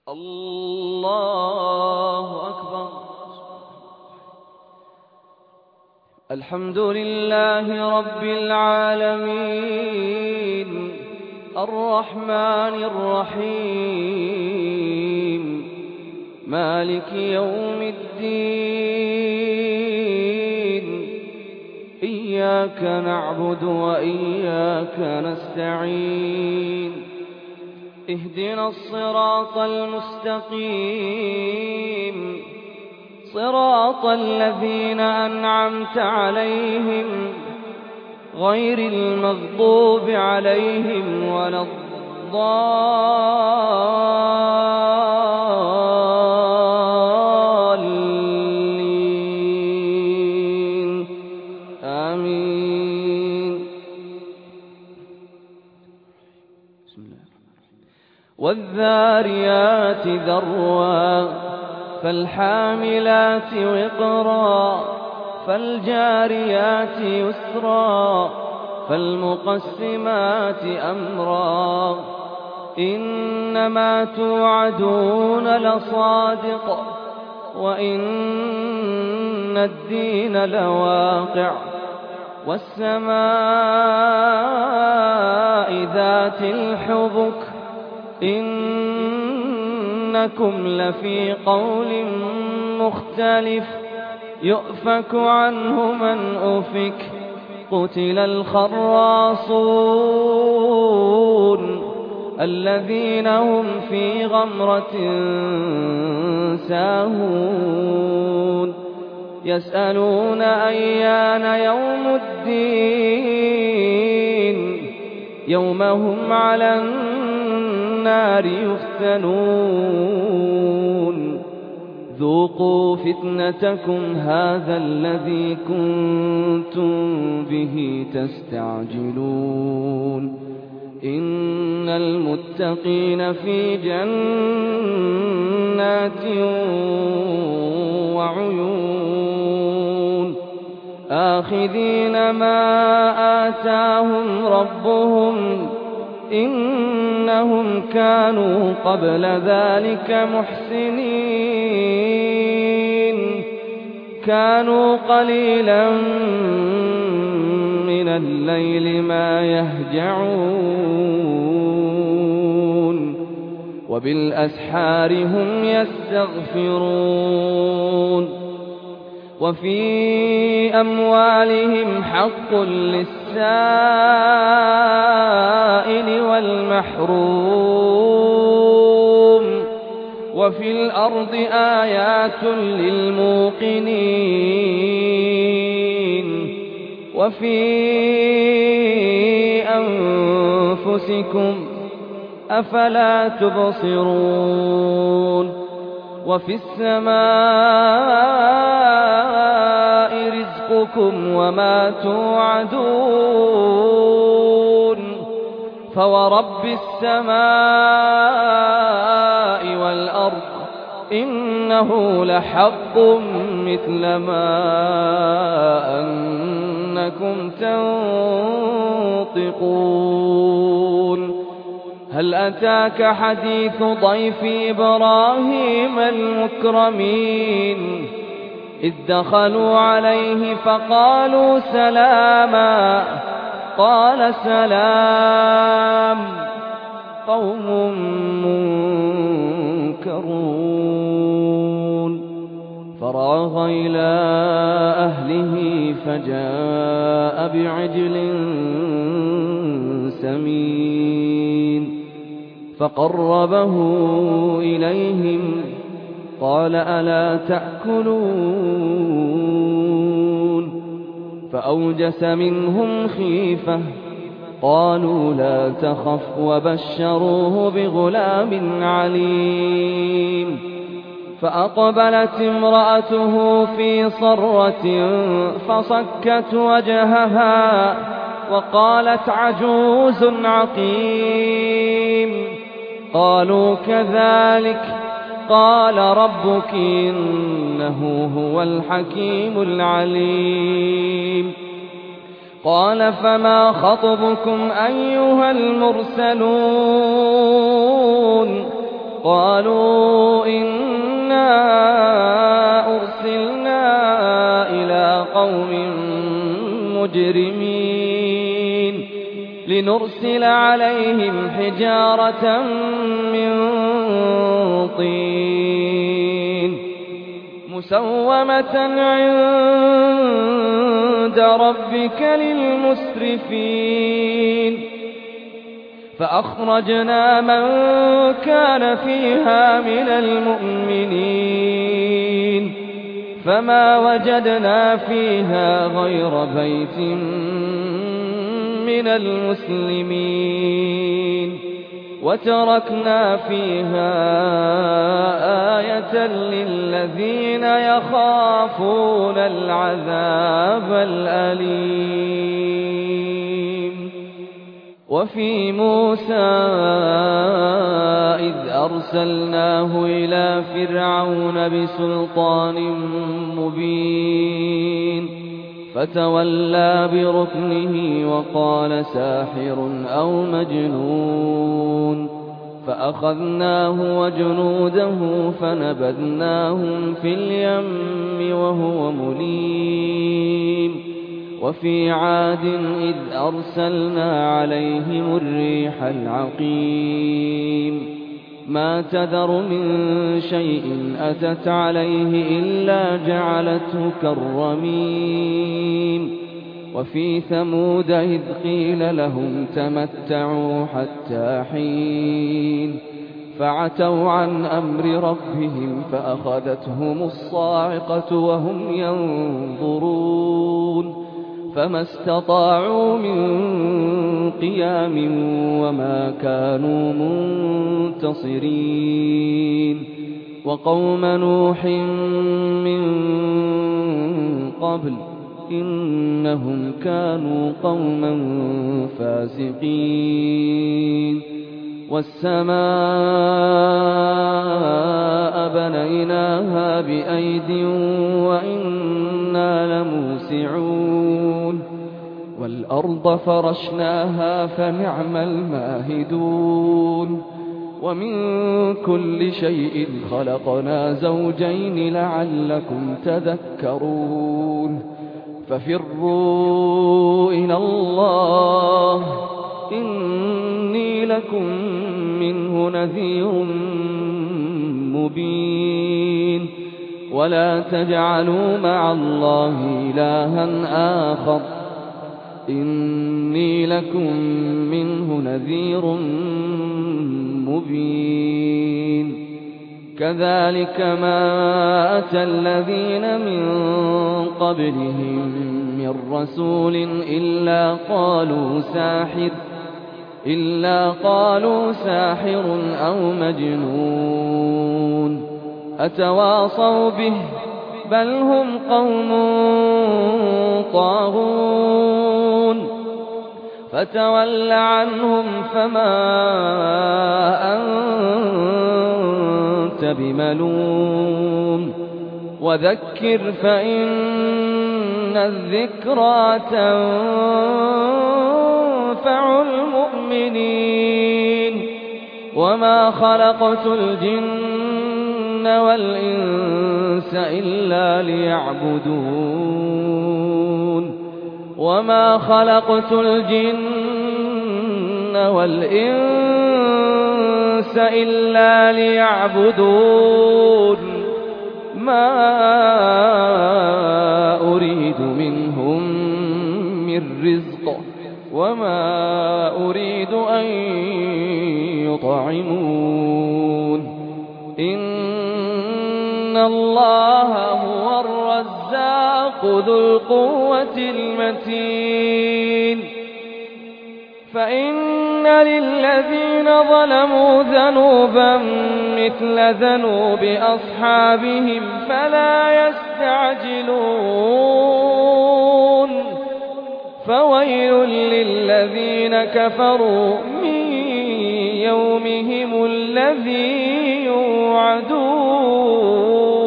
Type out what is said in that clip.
الله أكبر. الحمد لله رب العالمين الرحمن الرحيم مالك يوم الدين إياك نعبد وإياك نستعين اهدنا الصراط المستقيم صراط الذين أنعمت عليهم غير المغضوب عليهم ولا الضالين آمين. بسم الله والذاريات ذروا فالحاملات وقرا فالجاريات يسرا فالمقسمات أمرا إنما توعدون لصادق وإن الدين لواقع والسماء ذات الحبك إنكم لفي قول مختلف يؤفك عنه من أفك قتل الخراصون الذين هم في غمرة ساهون يسألون أيان يوم الدين يوم هم على النار يفتنون ذوقوا فتنتكم هذا الذي كنتم به تستعجلون إن المتقين في جنات وعيون آخذين ما آتاهم ربهم إنهم كانوا قبل ذلك محسنين كانوا قليلا من الليل ما يهجعون وبالأسحار هم يستغفرون وفي أموالهم حق للسائل والمحروم وفي الأرض آيات للموقنين وفي أنفسكم أفلا تبصرون وفي السماء رزقكم وما توعدون فورب السماء والأرض إنه لحق مثل ما أنكم تنطقون هل أتاك حديث ضيف إبراهيم المكرمين إذ دخلوا عليه فقالوا سلاما قال سلام قوم منكرون فراغ إلى أهله فجاء بعجل سمين فقربه إليهم قال ألا تأكلون فأوجس منهم خيفة قالوا لا تخف وبشروه بغلام عليم فأقبلت امرأته في صرة فصكت وجهها وقالت عجوز عقيم قالوا كذلك قال ربك إنه هو الحكيم العليم قال فما خطبكم أيها المرسلون قالوا إنا أرسلنا إلى قوم مجرمين لنرسل عليهم حجارة من طين مسومة عند ربك للمسرفين فأخرجنا من كان فيها من المؤمنين فما وجدنا فيها غير بيت من المسلمين وتركنا فيها آية للذين يخافون العذاب الأليم. وفي موسى إذ أرسلناه إلى فرعون بسلطان مبين فتولى بركنه وقال ساحر أو مجنون فأخذناه وجنوده فنبذناهم في اليم وهو مليم. وفي عاد إذ أرسلنا عليهم الريح العقيم ما تذر من شيء أتت عليه إلا جعلته كالرميم. وفي ثمود إذ قيل لهم تمتعوا حتى حين فعتوا عن أمر ربهم فأخذتهم الصاعقة وهم ينظرون فما استطاعوا من قيام وما كانوا منتصرين. وقوم نوح من قبل إنهم كانوا قوما فاسقين. والسماء بنيناها بأيد وإنا لموسعون والأرض فرشناها فنعم الماهدون. ومن كل شيء خلقنا زوجين لعلكم تذكرون. ففروا إلى الله إني لكم منه نذير مبين. ولا تجعلوا مع الله إلها آخر إني لكم منه نذير مبين. كذلك ما أتى الذين من قبلهم من رسول إلا قالوا ساحر أو مجنون أتواصوا به بل هم قوم طاغون. فتول عنهم فما أنت بملوم وذكر فإن الذكرى تنفع المؤمنين. وما خلقت الجن والإنس إلا ليعبدون. وما خلقت الجن والإنس إلا ليعبدون ما أريد منهم من رزق وما أريد أن يطعمون. إن الله هو الرزاق ذو القوة المتين. فإن للذين ظلموا ذنوبا مثل ذنوب أصحابهم فلا يستعجلون. فويل للذين كفروا من يومهم الذي يوعدون.